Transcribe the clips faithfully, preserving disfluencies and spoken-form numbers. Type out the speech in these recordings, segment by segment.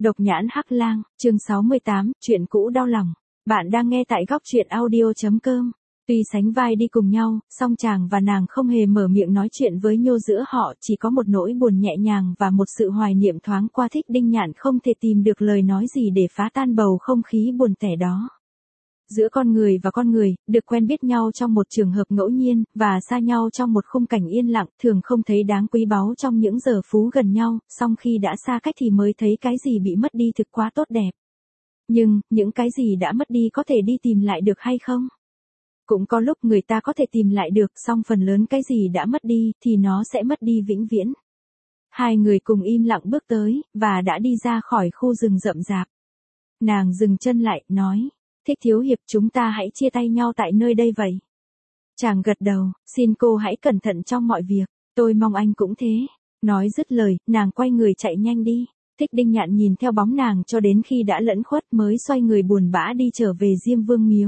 Độc nhãn hắc lang, chương sáu mươi tám, chuyện cũ đau lòng. Bạn đang nghe tại góc truyện audio.com. Tuy sánh vai đi cùng nhau, song chàng và nàng không hề mở miệng nói chuyện với nhau, giữa họ chỉ có một nỗi buồn nhẹ nhàng và một sự hoài niệm thoáng qua. Thích Đinh Nhạn không thể tìm được lời nói gì để phá tan bầu không khí buồn tẻ đó. Giữa con người và con người, được quen biết nhau trong một trường hợp ngẫu nhiên, và xa nhau trong một khung cảnh yên lặng, thường không thấy đáng quý báu trong những giờ phút gần nhau, song khi đã xa cách thì mới thấy cái gì bị mất đi thực quá tốt đẹp. Nhưng, những cái gì đã mất đi có thể đi tìm lại được hay không? Cũng có lúc người ta có thể tìm lại được, song phần lớn cái gì đã mất đi, thì nó sẽ mất đi vĩnh viễn. Hai người cùng im lặng bước tới, và đã đi ra khỏi khu rừng rậm rạp. Nàng dừng chân lại, nói. Thích thiếu hiệp, chúng ta hãy chia tay nhau tại nơi đây vậy. Chàng gật đầu, xin cô hãy cẩn thận trong mọi việc, tôi mong anh cũng thế. Nói dứt lời, nàng quay người chạy nhanh đi. Thích Đinh Nhạn nhìn theo bóng nàng cho đến khi đã lẫn khuất mới xoay người buồn bã đi trở về Diêm Vương miếu.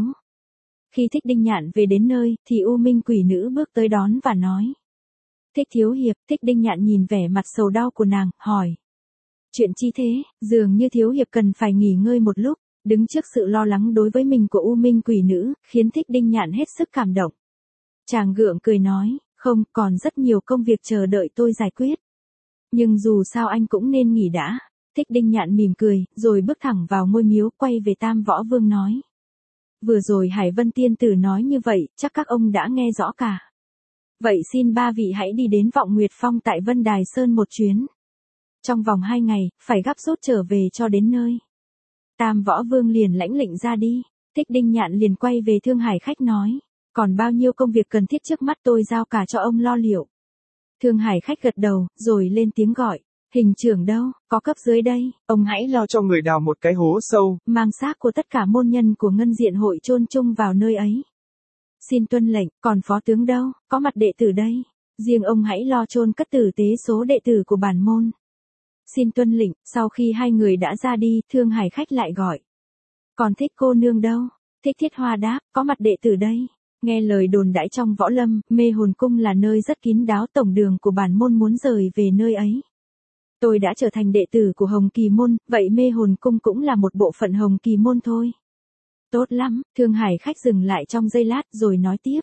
Khi Thích Đinh Nhạn về đến nơi, thì U Minh quỷ nữ bước tới đón và nói. Thích thiếu hiệp. Thích Đinh Nhạn nhìn vẻ mặt sầu đau của nàng, hỏi. Chuyện chi thế? Dường như thiếu hiệp cần phải nghỉ ngơi một lúc. Đứng trước sự lo lắng đối với mình của U Minh quỷ nữ, khiến Thích Đinh Nhạn hết sức cảm động. Chàng gượng cười nói, không, còn rất nhiều công việc chờ đợi tôi giải quyết. Nhưng dù sao anh cũng nên nghỉ đã. Thích Đinh Nhạn mỉm cười, rồi bước thẳng vào ngôi miếu, quay về Tam Võ Vương nói. Vừa rồi Hải Vân Tiên Tử nói như vậy, chắc các ông đã nghe rõ cả. Vậy xin ba vị hãy đi đến Vọng Nguyệt Phong tại Vân Đài Sơn một chuyến. Trong vòng hai ngày, phải gấp rút trở về cho đến nơi. Tam Võ Vương liền lãnh lệnh ra đi. Thích Đinh Nhạn liền quay về Thương Hải Khách nói. Còn bao nhiêu công việc cần thiết trước mắt tôi giao cả cho ông lo liệu. Thương Hải Khách gật đầu, rồi lên tiếng gọi. Hình trưởng đâu, có cấp dưới đây, ông hãy lo cho người đào một cái hố sâu, mang xác của tất cả môn nhân của Ngân Diện hội chôn chung vào nơi ấy. Xin tuân lệnh, còn phó tướng đâu, có mặt đệ tử đây. Riêng ông hãy lo chôn cất tử tế số đệ tử của bản môn. Xin tuân lệnh. Sau khi hai người đã ra đi, Thương Hải Khách lại gọi. Còn Thích cô nương đâu? Thích Thiết Hoa đáp, có mặt đệ tử đây. Nghe lời đồn đãi trong võ lâm, Mê Hồn Cung là nơi rất kín đáo, tổng đường của bản môn muốn rời về nơi ấy. Tôi đã trở thành đệ tử của Hồng Kỳ môn, vậy Mê Hồn Cung cũng là một bộ phận Hồng Kỳ môn thôi. Tốt lắm. Thương Hải Khách dừng lại trong giây lát rồi nói tiếp.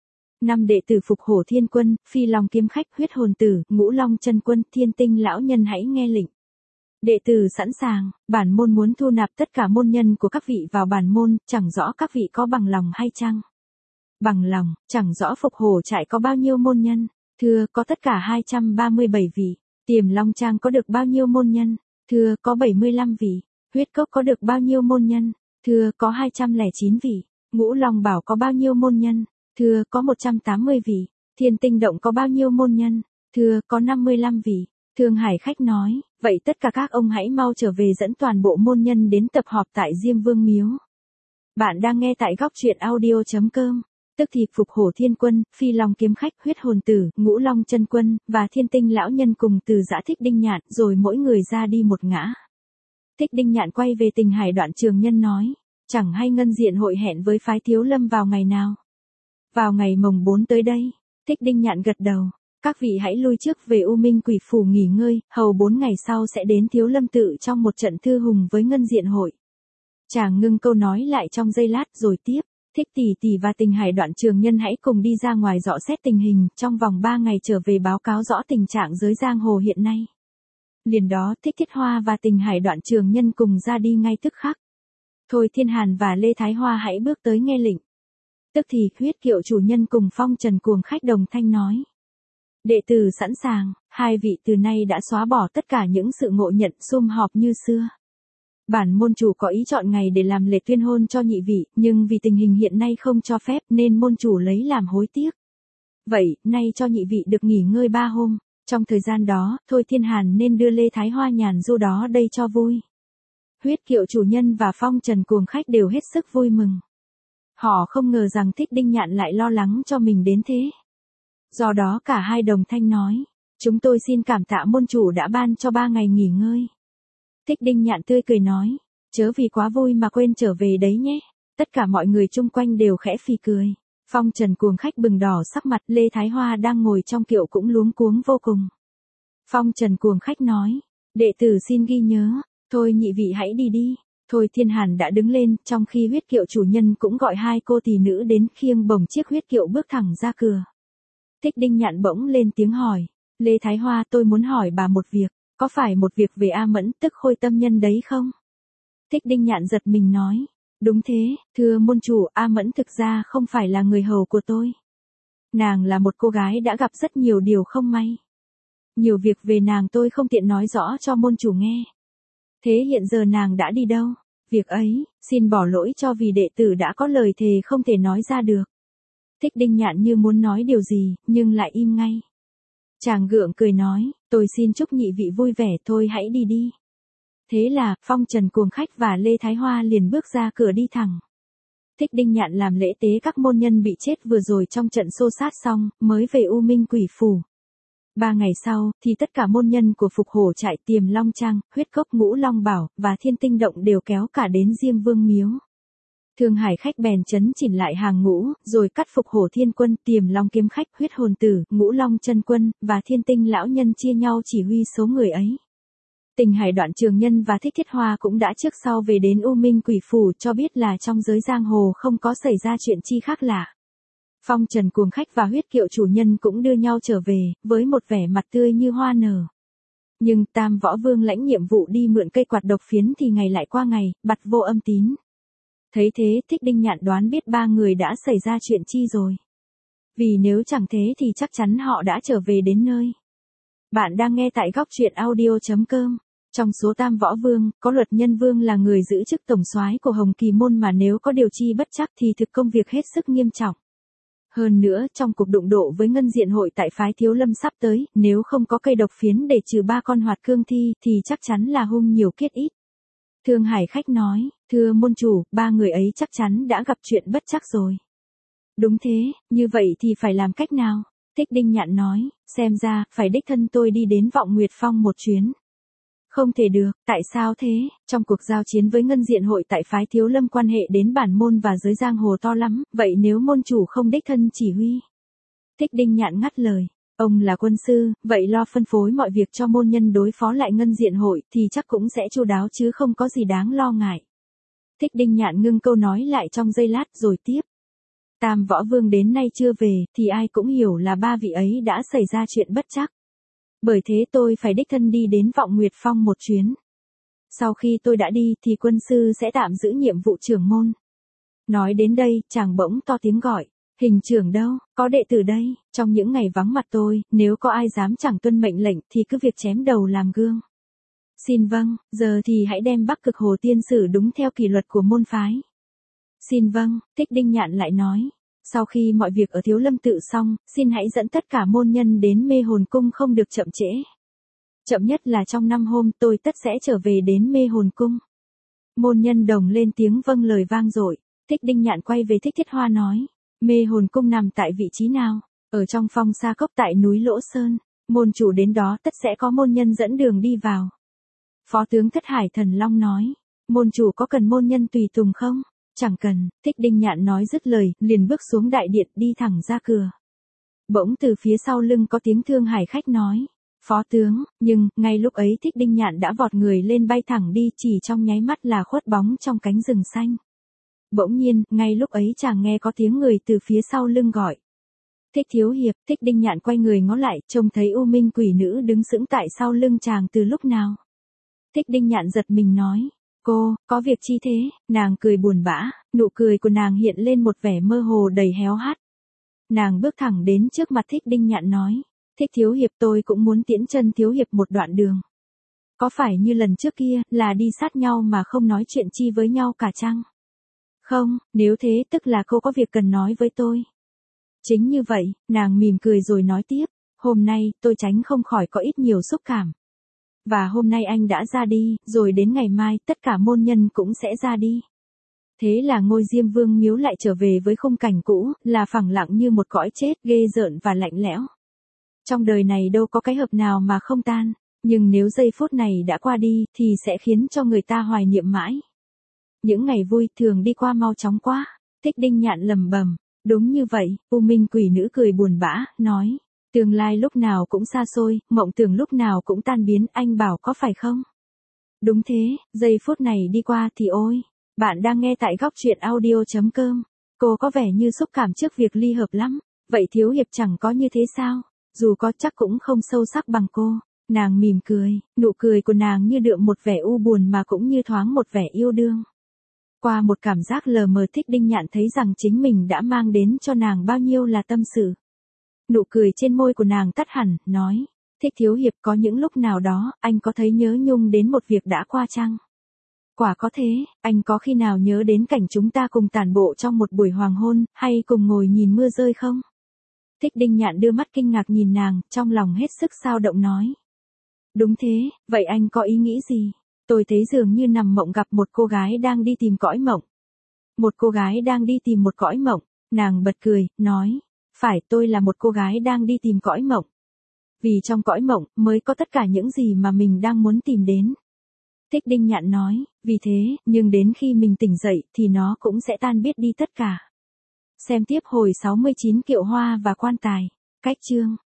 Năm đệ tử Phục Hổ Thiên Quân, Phi Long Kiếm Khách, Huyết Hồn Tử, Ngũ Long Chân Quân, Thiên Tinh lão nhân hãy nghe lệnh. Đệ tử sẵn sàng, bản môn muốn thu nạp tất cả môn nhân của các vị vào bản môn, chẳng rõ các vị có bằng lòng hay chăng? Bằng lòng, chẳng rõ Phục Hổ trại có bao nhiêu môn nhân? Thưa, có tất cả hai trăm ba mươi bảy vị. Tiềm Long Trang có được bao nhiêu môn nhân? Thưa, có bảy mươi lăm vị. Huyết Cốc có được bao nhiêu môn nhân? Thưa, có hai trăm lẻ chín vị. Ngũ Long Bảo có bao nhiêu môn nhân? Thưa, có một trăm tám mươi vị. Thiên Tinh Động có bao nhiêu môn nhân? Thưa, có năm mươi lăm vị. Thương Hải Khách nói, vậy tất cả các ông hãy mau trở về dẫn toàn bộ môn nhân đến tập họp tại Diêm Vương miếu. Bạn đang nghe tại góc truyện audio.com. Tức thì Phục Hổ Thiên Quân, Phi Long Kiếm Khách, Huyết Hồn Tử, Ngũ Long Chân Quân, và Thiên Tinh lão nhân cùng từ giã Thích Đinh Nhạn, rồi mỗi người ra đi một ngã. Thích Đinh Nhạn quay về Tình Hải Đoạn Trường Nhân nói, chẳng hay Ngân Diện hội hẹn với phái Thiếu Lâm vào ngày nào? Vào ngày mồng bốn tới đây. Thích Đinh Nhạn gật đầu. Các vị hãy lui trước về U Minh Quỷ Phủ nghỉ ngơi, hầu bốn ngày sau sẽ đến Thiếu Lâm tự trong một trận thư hùng với Ngân Diện hội. Chàng ngưng câu nói lại trong giây lát rồi tiếp. Thích tỷ tỷ và Tình Hải Đoạn Trường Nhân hãy cùng đi ra ngoài dò xét tình hình, trong vòng ba ngày trở về báo cáo rõ tình trạng giới giang hồ hiện nay. Liền đó Thích Thiết Hoa và Tình Hải Đoạn Trường Nhân cùng ra đi ngay tức khắc. Thôi Thiên Hàn và Lê Thái Hoa hãy bước tới nghe lệnh. Tức thì Huyết Kiệu chủ nhân cùng Phong Trần Cuồng Khách đồng thanh nói. Đệ tử sẵn sàng, hai vị từ nay đã xóa bỏ tất cả những sự ngộ nhận sum họp như xưa. Bản môn chủ có ý chọn ngày để làm lễ tuyên hôn cho nhị vị, nhưng vì tình hình hiện nay không cho phép nên môn chủ lấy làm hối tiếc. Vậy, nay cho nhị vị được nghỉ ngơi ba hôm, trong thời gian đó, Thôi Thiên Hàn nên đưa Lê Thái Hoa nhàn du đó đây cho vui. Huyết Kiệu chủ nhân và Phong Trần Cuồng Khách đều hết sức vui mừng. Họ không ngờ rằng Thích Đinh Nhạn lại lo lắng cho mình đến thế. Do đó cả hai đồng thanh nói, chúng tôi xin cảm tạ môn chủ đã ban cho ba ngày nghỉ ngơi. Thích Đinh Nhạn tươi cười nói, chớ vì quá vui mà quên trở về đấy nhé. Tất cả mọi người chung quanh đều khẽ phì cười. Phong Trần Cuồng Khách bừng đỏ sắc mặt, Lê Thái Hoa đang ngồi trong kiệu cũng luống cuống vô cùng. Phong Trần Cuồng Khách nói, đệ tử xin ghi nhớ, Thôi nhị vị hãy đi đi. Thôi Thiên Hàn đã đứng lên, trong khi huyết kiệu chủ nhân cũng gọi hai cô tỳ nữ đến khiêng bồng chiếc huyết kiệu bước thẳng ra cửa. Thích Đinh Nhạn bỗng lên tiếng hỏi. Lê Thái Hoa, tôi muốn hỏi bà một việc, có phải một việc về A Mẫn tức Khôi Tâm Nhân đấy không? Thích Đinh Nhạn giật mình nói. Đúng thế, thưa môn chủ, A Mẫn thực ra không phải là người hầu của tôi. Nàng là một cô gái đã gặp rất nhiều điều không may. Nhiều việc về nàng tôi không tiện nói rõ cho môn chủ nghe. Thế hiện giờ nàng đã đi đâu? Việc ấy, xin bỏ lỗi cho vì đệ tử đã có lời thề không thể nói ra được. Thích Đinh Nhạn như muốn nói điều gì, nhưng lại im ngay. Chàng gượng cười nói, tôi xin chúc nhị vị vui vẻ, thôi hãy đi đi. Thế là, Phong Trần Cuồng Khách và Lê Thái Hoa liền bước ra cửa đi thẳng. Thích Đinh Nhạn làm lễ tế các môn nhân bị chết vừa rồi trong trận xô sát xong, mới về U Minh Quỷ Phủ. Ba ngày sau, thì tất cả môn nhân của Phục Hổ Trại, Tiềm Long Trang, Huyết Cốc Ngũ Long Bảo, và Thiên Tinh Động đều kéo cả đến Diêm Vương Miếu. Thương Hải Khách bèn chấn chỉnh lại hàng ngũ, rồi cắt Phục Hổ Thiên Quân, Tiềm Long Kiếm Khách, Huyết Hồn Tử, Ngũ Long Chân Quân, và Thiên Tinh Lão Nhân chia nhau chỉ huy số người ấy. Tình Hải Đoạn Trường Nhân và Thích Thiết Hoa cũng đã trước sau về đến U Minh Quỷ Phủ cho biết là trong giới giang hồ không có xảy ra chuyện chi khác lạ. Phong Trần Cuồng Khách và huyết kiệu chủ nhân cũng đưa nhau trở về, với một vẻ mặt tươi như hoa nở. Nhưng Tam Võ Vương lãnh nhiệm vụ đi mượn cây quạt độc phiến thì ngày lại qua ngày, bặt vô âm tín. Thấy thế, Thích Đinh Nhạn đoán biết ba người đã xảy ra chuyện chi rồi. Vì nếu chẳng thế thì chắc chắn họ đã trở về đến nơi. Bạn đang nghe tại góc truyện audio chấm com. Trong số Tam Võ Vương, có Luật Nhân Vương là người giữ chức tổng soái của Hồng Kỳ Môn mà nếu có điều chi bất chắc thì thực công việc hết sức nghiêm trọng. Hơn nữa, trong cuộc đụng độ với Ngân Diện Hội tại phái Thiếu Lâm sắp tới, nếu không có cây độc phiến để trừ ba con hoạt cương thi, thì chắc chắn là hung nhiều kiết ít. Thương Hải Khách nói, thưa môn chủ, ba người ấy chắc chắn đã gặp chuyện bất chắc rồi. Đúng thế, như vậy thì phải làm cách nào? Thích Đinh Nhạn nói, xem ra, phải đích thân tôi đi đến Vọng Nguyệt Phong một chuyến. Không thể được, tại sao thế? Trong cuộc giao chiến với Ngân Diện Hội tại phái Thiếu Lâm quan hệ đến bản môn và giới giang hồ to lắm, vậy nếu môn chủ không đích thân chỉ huy? Thích Đinh Nhạn ngắt lời, ông là quân sư, vậy lo phân phối mọi việc cho môn nhân đối phó lại Ngân Diện Hội thì chắc cũng sẽ chu đáo chứ không có gì đáng lo ngại. Thích Đinh Nhạn ngưng câu nói lại trong giây lát rồi tiếp. Tam Võ Vương đến nay chưa về, thì ai cũng hiểu là ba vị ấy đã xảy ra chuyện bất chắc. Bởi thế tôi phải đích thân đi đến Vọng Nguyệt Phong một chuyến. Sau khi tôi đã đi thì quân sư sẽ tạm giữ nhiệm vụ trưởng môn. Nói đến đây, chàng bỗng to tiếng gọi. Hình trưởng đâu, có đệ tử đây, trong những ngày vắng mặt tôi, nếu có ai dám chẳng tuân mệnh lệnh thì cứ việc chém đầu làm gương. Xin vâng, giờ thì hãy đem Bắc Cực Hồ Tiên xử đúng theo kỷ luật của môn phái. Xin vâng, Thích Đinh Nhạn lại nói. Sau khi mọi việc ở Thiếu Lâm tự xong, xin hãy dẫn tất cả môn nhân đến Mê Hồn Cung không được chậm trễ. Chậm nhất là trong năm hôm tôi tất sẽ trở về đến Mê Hồn Cung. Môn nhân đồng lên tiếng vâng lời vang dội. Thích Đinh Nhạn quay về Thích Thiết Hoa nói. Mê Hồn Cung nằm tại vị trí nào? Ở trong Phong Sa Cốc tại núi Lỗ Sơn. Môn chủ đến đó tất sẽ có môn nhân dẫn đường đi vào. Phó tướng Thất Hải Thần Long nói. Môn chủ có cần môn nhân tùy tùng không? Chẳng cần, Thích Đinh Nhạn nói dứt lời, liền bước xuống đại điện đi thẳng ra cửa. Bỗng từ phía sau lưng có tiếng Thương Hải Khách nói. Phó tướng, nhưng, ngay lúc ấy Thích Đinh Nhạn đã vọt người lên bay thẳng đi chỉ trong nháy mắt là khuất bóng trong cánh rừng xanh. Bỗng nhiên, ngay lúc ấy chàng nghe có tiếng người từ phía sau lưng gọi. Thích thiếu hiệp, Thích Đinh Nhạn quay người ngó lại, trông thấy U Minh quỷ nữ đứng sững tại sau lưng chàng từ lúc nào. Thích Đinh Nhạn giật mình nói. Cô, có việc chi thế? Nàng cười buồn bã, nụ cười của nàng hiện lên một vẻ mơ hồ đầy héo hắt. Nàng bước thẳng đến trước mặt Thích Đinh Nhạn nói. Thích thiếu hiệp, tôi cũng muốn tiễn chân thiếu hiệp một đoạn đường. Có phải như lần trước kia, là đi sát nhau mà không nói chuyện chi với nhau cả chăng? Không, nếu thế tức là cô có việc cần nói với tôi. Chính như vậy, nàng mỉm cười rồi nói tiếp. Hôm nay, tôi tránh không khỏi có ít nhiều xúc cảm. Và hôm nay anh đã ra đi, rồi đến ngày mai, tất cả môn nhân cũng sẽ ra đi. Thế là ngôi Diêm Vương Miếu lại trở về với khung cảnh cũ, là phẳng lặng như một cõi chết, ghê rợn và lạnh lẽo. Trong đời này đâu có cái hợp nào mà không tan, nhưng nếu giây phút này đã qua đi, thì sẽ khiến cho người ta hoài niệm mãi. Những ngày vui thường đi qua mau chóng quá. Thích Đinh Nhạn lầm bầm. Đúng như vậy, U Minh quỷ nữ cười buồn bã, nói. Tương lai lúc nào cũng xa xôi, mộng tưởng lúc nào cũng tan biến, anh bảo có phải không? Đúng thế, giây phút này đi qua thì ôi. Bạn đang nghe tại góc chuyện audio.com. Cô có vẻ như xúc cảm trước việc ly hợp lắm. Vậy Thiếu Hiệp chẳng có như thế sao? Dù có chắc cũng không sâu sắc bằng cô. Nàng mỉm cười, nụ cười của nàng như đượm một vẻ u buồn mà cũng như thoáng một vẻ yêu đương. Qua một cảm giác lờ mờ, Thích Đinh Nhạn thấy rằng chính mình đã mang đến cho nàng bao nhiêu là tâm sự. Nụ cười trên môi của nàng tắt hẳn, nói, Thích Thiếu Hiệp, có những lúc nào đó, anh có thấy nhớ nhung đến một việc đã qua chăng? Quả có thế, anh có khi nào nhớ đến cảnh chúng ta cùng tản bộ trong một buổi hoàng hôn, hay cùng ngồi nhìn mưa rơi không? Thích Đinh Nhạn đưa mắt kinh ngạc nhìn nàng, trong lòng hết sức xao động nói. Đúng thế, vậy anh có ý nghĩ gì? Tôi thấy dường như nằm mộng gặp một cô gái đang đi tìm cõi mộng. Một cô gái đang đi tìm một cõi mộng, nàng bật cười, nói, phải, tôi là một cô gái đang đi tìm cõi mộng. Vì trong cõi mộng mới có tất cả những gì mà mình đang muốn tìm đến. Thích Đinh Nhạn nói, vì thế, nhưng đến khi mình tỉnh dậy thì nó cũng sẽ tan biết đi tất cả. Xem tiếp hồi sáu mươi chín Kiệu Hoa và Quan Tài. Cách chương